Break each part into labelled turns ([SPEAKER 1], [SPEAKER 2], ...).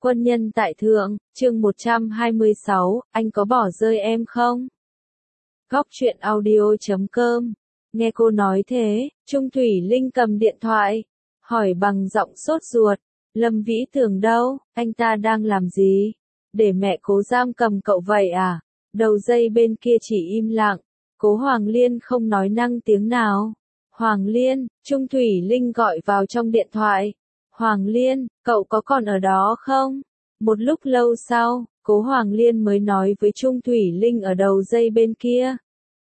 [SPEAKER 1] Quân nhân tại thượng, chương 126, anh có bỏ rơi em không? Góc truyện audio.com. Nghe cô nói thế, Trung Thủy Linh cầm điện thoại, hỏi bằng giọng sốt ruột, Lâm Vĩ Tường đâu, anh ta đang làm gì? Để mẹ Cố giam cầm cậu vậy à? Đầu dây bên kia chỉ im lặng, Cố Hoàng Liên không nói năng tiếng nào. Hoàng Liên, Trung Thủy Linh gọi vào trong điện thoại. Hoàng Liên, cậu có còn ở đó không? Một lúc lâu sau, Cố Hoàng Liên mới nói với Trung Thủy Linh ở đầu dây bên kia.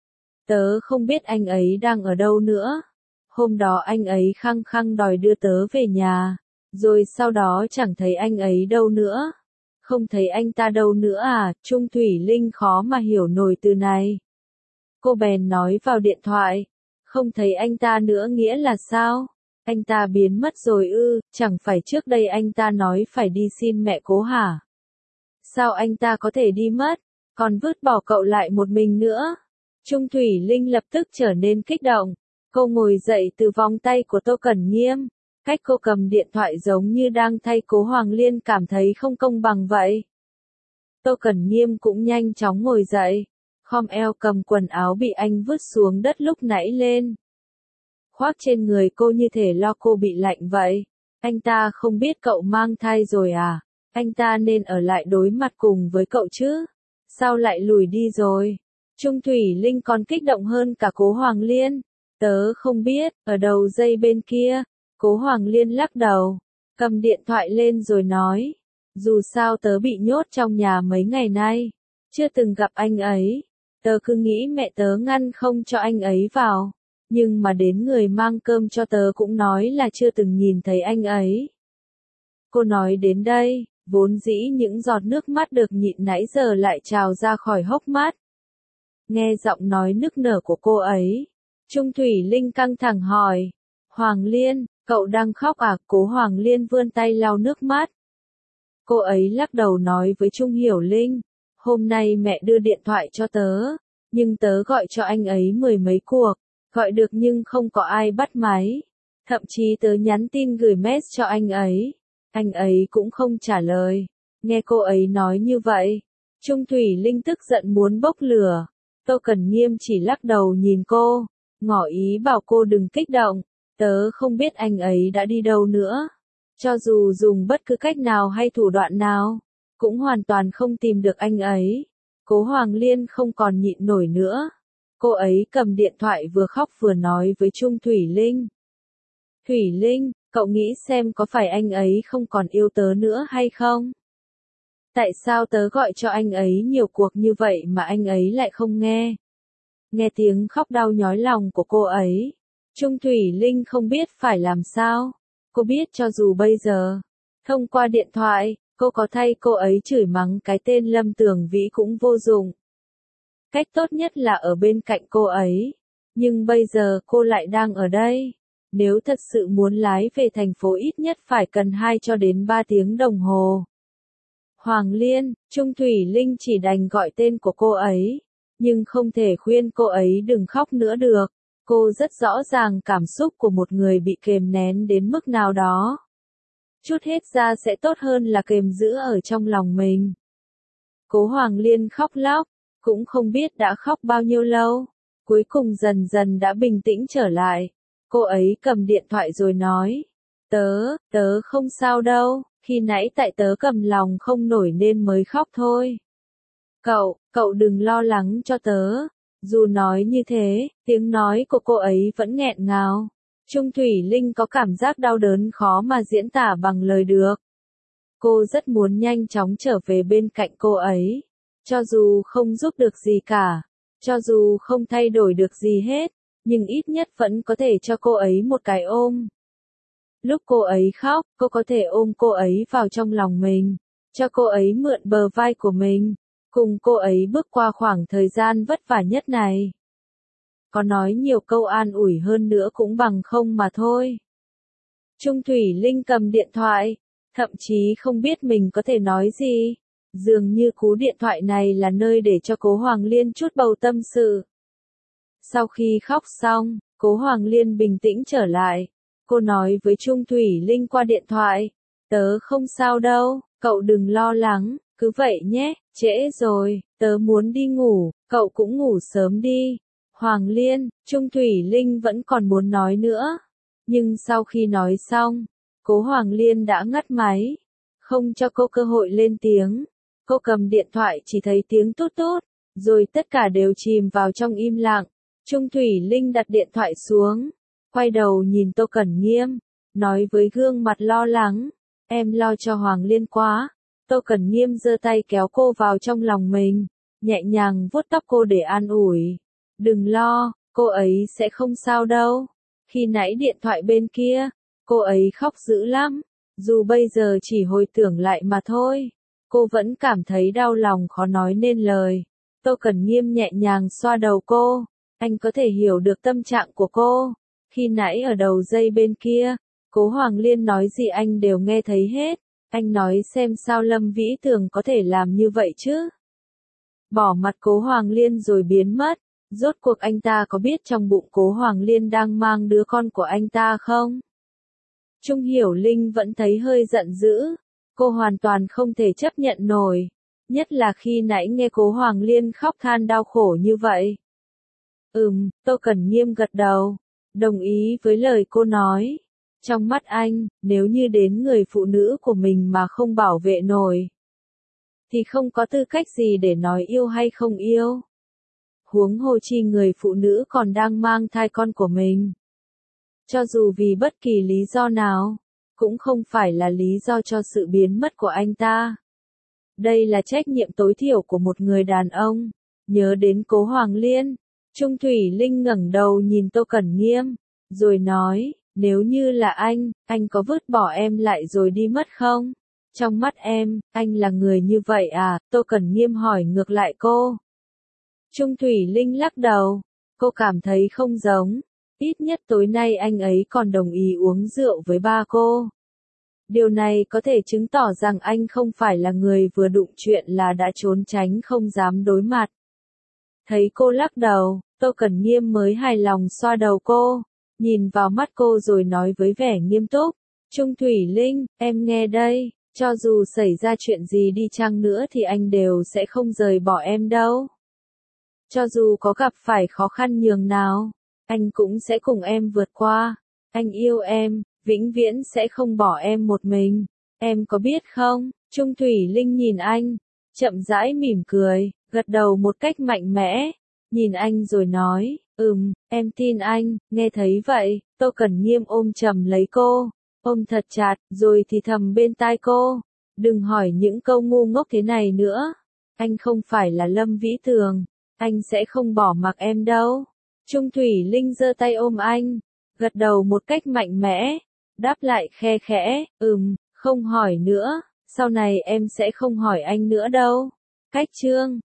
[SPEAKER 1] Tớ không biết anh ấy đang ở đâu nữa. Hôm đó anh ấy khăng khăng đòi đưa tớ về nhà, rồi sau đó chẳng thấy anh ấy đâu nữa. Không thấy anh ta đâu nữa à? Trung Thủy Linh khó mà hiểu nổi từ này. Cô bèn nói vào điện thoại. Không thấy anh ta nữa nghĩa là sao? Anh ta biến mất rồi ư? Chẳng phải trước đây anh ta nói phải đi xin mẹ Cố hả? Sao anh ta có thể đi mất, còn vứt bỏ cậu lại một mình nữa? Trung Thủy Linh lập tức trở nên kích động. Cô ngồi dậy từ vòng tay của Tô Cẩn Nghiêm. Cách cô cầm điện thoại giống như đang thay Cố Hoàng Liên cảm thấy không công bằng vậy. Tô Cẩn Nghiêm cũng nhanh chóng ngồi dậy, khom eo cầm quần áo bị anh vứt xuống đất lúc nãy lên. Khoác trên người cô như thể lo cô bị lạnh vậy. Anh ta không biết cậu mang thai rồi à? Anh ta nên ở lại đối mặt cùng với cậu chứ? Sao lại lùi đi rồi? Trung Thủy Linh còn kích động hơn cả Cố Hoàng Liên. Tớ không biết, ở đầu dây bên kia. Cố Hoàng Liên lắc đầu, cầm điện thoại lên rồi nói. Dù sao tớ bị nhốt trong nhà mấy ngày nay, chưa từng gặp anh ấy. Tớ cứ nghĩ mẹ tớ ngăn không cho anh ấy vào. Nhưng mà đến người mang cơm cho tớ cũng nói là chưa từng nhìn thấy anh ấy. Cô nói đến đây, vốn dĩ những giọt nước mắt được nhịn nãy giờ lại trào ra khỏi hốc mắt. Nghe giọng nói nức nở của cô ấy, Trung Thủy Linh căng thẳng hỏi. Hoàng Liên, cậu đang khóc à? Cố Hoàng Liên vươn tay lau nước mắt. Cô ấy lắc đầu nói với Trung Hiểu Linh. Hôm nay mẹ đưa điện thoại cho tớ, nhưng tớ gọi cho anh ấy mười mấy cuộc. Gọi được nhưng không có ai bắt máy. Thậm chí tớ nhắn tin gửi message cho anh ấy cũng không trả lời. Nghe cô ấy nói như vậy, Trung Thủy Linh tức giận muốn bốc lửa. Tô Cẩn Nghiêm chỉ lắc đầu nhìn cô, ngỏ ý bảo cô đừng kích động. Tớ không biết anh ấy đã đi đâu nữa. Cho dù dùng bất cứ cách nào hay thủ đoạn nào, cũng hoàn toàn không tìm được anh ấy. Cố Hoàng Liên không còn nhịn nổi nữa. Cô ấy cầm điện thoại vừa khóc vừa nói với Trung Thủy Linh. Thủy Linh, cậu nghĩ xem có phải anh ấy không còn yêu tớ nữa hay không? Tại sao tớ gọi cho anh ấy nhiều cuộc như vậy mà anh ấy lại không nghe? Nghe tiếng khóc đau nhói lòng của cô ấy, Trung Thủy Linh không biết phải làm sao. Cô biết cho dù bây giờ, thông qua điện thoại, cô có thay cô ấy chửi mắng cái tên Lâm Tường Vĩ cũng vô dụng. Cách tốt nhất là ở bên cạnh cô ấy. Nhưng bây giờ cô lại đang ở đây. Nếu thật sự muốn lái về thành phố ít nhất phải cần 2 cho đến 3 tiếng đồng hồ. Hoàng Liên, Trung Thủy Linh chỉ đành gọi tên của cô ấy. Nhưng không thể khuyên cô ấy đừng khóc nữa được. Cô rất rõ ràng cảm xúc của một người bị kềm nén đến mức nào đó. Chút hết ra sẽ tốt hơn là kềm giữ ở trong lòng mình. Cố Hoàng Liên khóc lóc, cũng không biết đã khóc bao nhiêu lâu. Cuối cùng dần dần đã bình tĩnh trở lại. Cô ấy cầm điện thoại rồi nói. Tớ không sao đâu, khi nãy tại tớ cầm lòng không nổi nên mới khóc thôi. Cậu đừng lo lắng cho tớ. Dù nói như thế, tiếng nói của cô ấy vẫn nghẹn ngào. Trung Thủy Linh có cảm giác đau đớn khó mà diễn tả bằng lời được. Cô rất muốn nhanh chóng trở về bên cạnh cô ấy. Cho dù không giúp được gì cả, cho dù không thay đổi được gì hết, nhưng ít nhất vẫn có thể cho cô ấy một cái ôm. Lúc cô ấy khóc, cô có thể ôm cô ấy vào trong lòng mình, cho cô ấy mượn bờ vai của mình, cùng cô ấy bước qua khoảng thời gian vất vả nhất này. Có nói nhiều câu an ủi hơn nữa cũng bằng không mà thôi. Trung Thủy Linh cầm điện thoại, thậm chí không biết mình có thể nói gì. Dường như cú điện thoại này là nơi để cho Cố Hoàng Liên chút bầu tâm sự. Sau khi khóc xong, Cố Hoàng Liên bình tĩnh trở lại. Cô nói với Trung Thủy Linh qua điện thoại. Tớ không sao đâu, Cậu đừng lo lắng, cứ vậy nhé, trễ rồi, tớ muốn đi ngủ, cậu cũng ngủ sớm đi. Hoàng Liên, Trung Thủy Linh vẫn còn muốn nói nữa. Nhưng sau khi nói xong, Cố Hoàng Liên đã ngắt máy, không cho cô cơ hội lên tiếng. Cô cầm điện thoại chỉ thấy tiếng tút tút, rồi tất cả đều chìm vào trong im lặng. Trung Thủy Linh đặt điện thoại xuống, quay đầu nhìn Tô Cẩn Nghiêm, nói với gương mặt lo lắng, em lo cho Hoàng Liên quá. Tô Cẩn Nghiêm giơ tay kéo cô vào trong lòng mình, nhẹ nhàng vuốt tóc cô để an ủi. Đừng lo, cô ấy sẽ không sao đâu. Khi nãy điện thoại bên kia, cô ấy khóc dữ lắm, dù bây giờ chỉ hồi tưởng lại mà thôi. Cô vẫn cảm thấy đau lòng khó nói nên lời. Tô Cẩn Nghiêm nhẹ nhàng xoa đầu cô, anh có thể hiểu được tâm trạng của cô. Khi nãy ở đầu dây bên kia, Cố Hoàng Liên nói gì anh đều nghe thấy hết. Anh nói xem sao Lâm Vĩ Tường có thể làm như vậy chứ. Bỏ mặt Cố Hoàng Liên rồi biến mất. Rốt cuộc anh ta có biết trong bụng Cố Hoàng Liên đang mang đứa con của anh ta không? Trung Hiểu Linh vẫn thấy hơi giận dữ. Cô hoàn toàn không thể chấp nhận nổi. Nhất là khi nãy nghe Cố Hoàng Liên khóc than đau khổ như vậy. Tô Cẩn Nghiêm gật đầu, đồng ý với lời cô nói. Trong mắt anh, nếu như đến người phụ nữ của mình mà không bảo vệ nổi, thì không có tư cách gì để nói yêu hay không yêu. Huống hồ chi người phụ nữ còn đang mang thai con của mình. Cho dù vì bất kỳ lý do nào, cũng không phải là lý do cho sự biến mất của anh ta. Đây là trách nhiệm tối thiểu của một người đàn ông. Nhớ đến Cố Hoàng Liên, Trung Thủy Linh ngẩng đầu nhìn Tô Cẩn Nghiêm, rồi nói, nếu như là anh có vứt bỏ em lại rồi đi mất không? Trong mắt em, anh là người như vậy à? Tô Cẩn Nghiêm hỏi ngược lại cô. Trung Thủy Linh lắc đầu, cô cảm thấy không giống. Ít nhất tối nay anh ấy còn đồng ý uống rượu với ba cô. Điều này có thể chứng tỏ rằng anh không phải là người vừa đụng chuyện là đã trốn tránh không dám đối mặt. Thấy cô lắc đầu, Tô Cẩn Nghiêm mới hài lòng xoa đầu cô, nhìn vào mắt cô rồi nói với vẻ nghiêm túc. Trung Thủy Linh, em nghe đây, cho dù xảy ra chuyện gì đi chăng nữa thì anh đều sẽ không rời bỏ em đâu. Cho dù có gặp phải khó khăn nhường nào, anh cũng sẽ cùng em vượt qua. Anh yêu em, vĩnh viễn sẽ không bỏ em một mình. Em có biết không? Trung Thủy Linh nhìn anh, chậm rãi mỉm cười, gật đầu một cách mạnh mẽ, nhìn anh rồi nói, em tin anh. Nghe thấy vậy, Tô Cẩn Nghiêm ôm chầm lấy cô, ôm thật chặt, rồi thì thầm bên tai cô, đừng hỏi những câu ngu ngốc thế này nữa. Anh không phải là Lâm Vĩ Tường, anh sẽ không bỏ mặc em đâu. Trung Thủy Linh giơ tay ôm anh, gật đầu một cách mạnh mẽ, đáp lại khe khẽ, không hỏi nữa, sau này em sẽ không hỏi anh nữa đâu. Cách chương